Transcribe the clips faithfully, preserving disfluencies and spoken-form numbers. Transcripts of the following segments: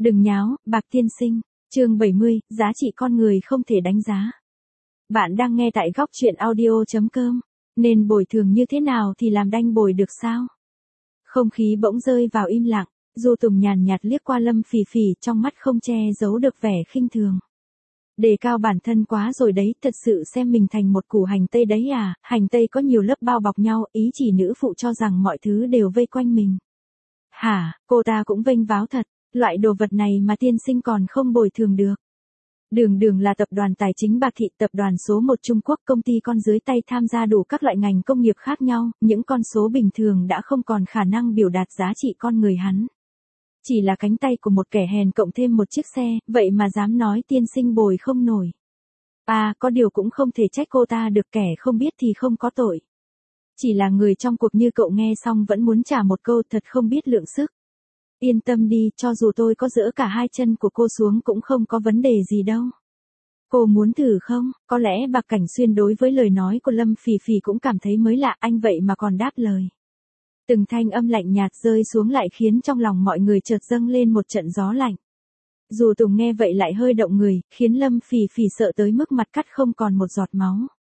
Đừng nháo, Bạc tiên sinh. Chương bảy mươi, giá trị con người không thể đánh giá. Bạn đang nghe tại góc truyện audio chấm com. Nên bồi thường như thế nào thì làm đanh bồi được sao? Không khí bỗng rơi vào im lặng, Du Tùng nhàn nhạt liếc qua Lâm Phỉ Phỉ, trong mắt không che giấu được vẻ khinh thường. Đề cao bản thân quá rồi đấy, thật sự xem mình thành một củ hành tây đấy à? Hành tây có nhiều lớp bao bọc nhau, ý chỉ nữ phụ cho rằng mọi thứ đều vây quanh mình. Hả, cô ta cũng vênh váo thật, loại đồ vật này mà tiên sinh còn không bồi thường được. Đường Đường là tập đoàn tài chính Bạc Thị, tập đoàn số một Trung Quốc, công ty con dưới tay tham gia đủ các loại ngành công nghiệp khác nhau, những con số bình thường đã không còn khả năng biểu đạt giá trị con người hắn. Chỉ là cánh tay của một kẻ hèn cộng thêm một chiếc xe, vậy mà dám nói tiên sinh bồi không nổi. À, có điều cũng không thể trách cô ta được, kẻ không biết thì không có tội. Chỉ là người trong cuộc như cậu nghe xong vẫn muốn trả một câu thật không biết lượng sức. Yên tâm đi, cho dù tôi có giỡ cả hai chân của cô xuống cũng không có vấn đề gì đâu. Cô muốn thử không? Có lẽ Bạc Cảnh Xuyên đối với lời nói của Lâm Phỉ Phỉ cũng cảm thấy mới lạ, anh vậy mà còn đáp lời. Từng thanh âm lạnh nhạt rơi xuống lại khiến trong lòng mọi người chợt dâng lên một trận gió lạnh. Du Tùng nghe vậy lại hơi động người, khiến Lâm Phỉ Phỉ sợ tới mức mặt cắt không còn một giọt máu.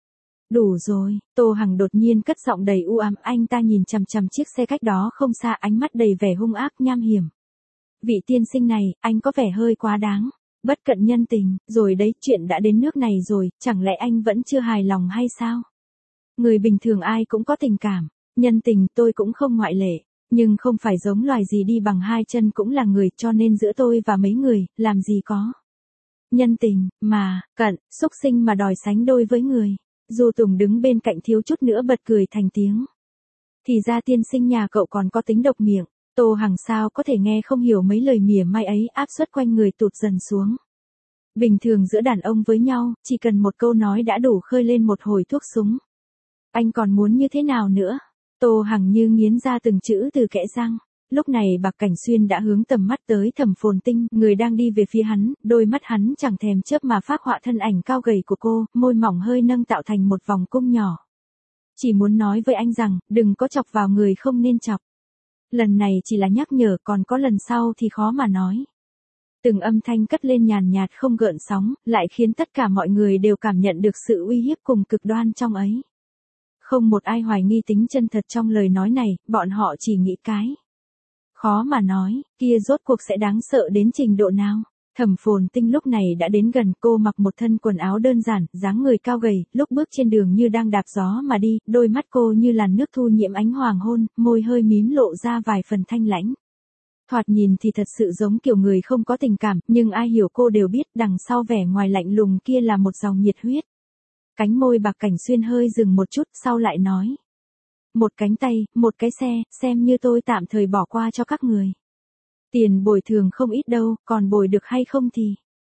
Đủ rồi, Tô Hằng đột nhiên cất giọng đầy u ám, anh ta nhìn chằm chằm chiếc xe cách đó không xa, ánh mắt đầy vẻ hung ác nham hiểm. Vị tiên sinh này, anh có vẻ hơi quá đáng, bất cận nhân tình, rồi đấy, chuyện đã đến nước này rồi, chẳng lẽ anh vẫn chưa hài lòng hay sao? Người bình thường ai cũng có tình cảm, nhân tình tôi cũng không ngoại lệ, nhưng không phải giống loài gì đi bằng hai chân cũng là người, cho nên giữa tôi và mấy người, làm gì có nhân tình, mà, cận, xúc sinh mà đòi sánh đôi với người. Du Tùng đứng bên cạnh thiếu chút nữa bật cười thành tiếng. Thì ra tiên sinh nhà cậu còn có tính độc miệng. Tô Hằng sao có thể nghe không hiểu mấy lời mỉa mai ấy, áp suất quanh người tụt dần xuống. Bình thường giữa đàn ông với nhau, chỉ cần một câu nói đã đủ khơi lên một hồi thuốc súng. Anh còn muốn như thế nào nữa? Tô Hằng như nghiến ra từng chữ từ kẽ răng. Lúc này Bạc Cảnh Xuyên đã hướng tầm mắt tới Thẩm Phồn Tinh, người đang đi về phía hắn, đôi mắt hắn chẳng thèm chớp mà phác họa thân ảnh cao gầy của cô, môi mỏng hơi nâng tạo thành một vòng cung nhỏ. Chỉ muốn nói với anh rằng, đừng có chọc vào người không nên chọc. Lần này chỉ là nhắc nhở, còn có lần sau thì khó mà nói. Từng âm thanh cất lên nhàn nhạt không gợn sóng, lại khiến tất cả mọi người đều cảm nhận được sự uy hiếp cùng cực đoan trong ấy. Không một ai hoài nghi tính chân thật trong lời nói này, bọn họ chỉ nghĩ cái. Khó mà nói, kia rốt cuộc sẽ đáng sợ đến trình độ nào. Thẩm Phồn Tinh lúc này đã đến gần, cô mặc một thân quần áo đơn giản, dáng người cao gầy, lúc bước trên đường như đang đạp gió mà đi, đôi mắt cô như làn nước thu nhiễm ánh hoàng hôn, môi hơi mím lộ ra vài phần thanh lãnh. Thoạt nhìn thì thật sự giống kiểu người không có tình cảm, nhưng ai hiểu cô đều biết đằng sau vẻ ngoài lạnh lùng kia là một dòng nhiệt huyết. Cánh môi Bạc Cảnh Xuyên hơi dừng một chút, sau lại nói. Một cánh tay, một cái xe, xem như tôi tạm thời bỏ qua cho các người. Tiền bồi thường không ít đâu, còn bồi được hay không thì.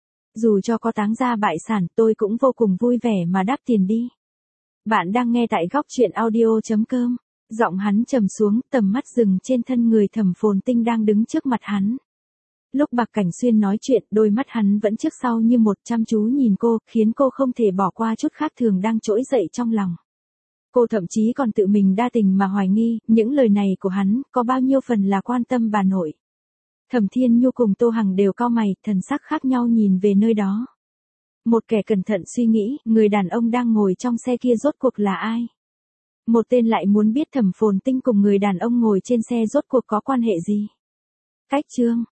Dù cho có táng gia bại sản, tôi cũng vô cùng vui vẻ mà đáp tiền đi. Bạn đang nghe tại góc truyện audio chấm com. Giọng hắn trầm xuống, tầm mắt dừng trên thân người Thẩm Phồn Tinh đang đứng trước mặt hắn. Lúc Bạc Cảnh Xuyên nói chuyện, đôi mắt hắn vẫn trước sau như một, chăm chú nhìn cô, khiến cô không thể bỏ qua chút khác thường đang trỗi dậy trong lòng. Cô thậm chí còn tự mình đa tình mà hoài nghi, những lời này của hắn, có bao nhiêu phần là quan tâm bà nội. Thẩm Thiên Nhu cùng Tô Hằng đều cau mày, thần sắc khác nhau nhìn về nơi đó. Một kẻ cẩn thận suy nghĩ, người đàn ông đang ngồi trong xe kia rốt cuộc là ai? Một tên lại muốn biết Thẩm Phồn Tinh cùng người đàn ông ngồi trên xe rốt cuộc có quan hệ gì? Cách chương,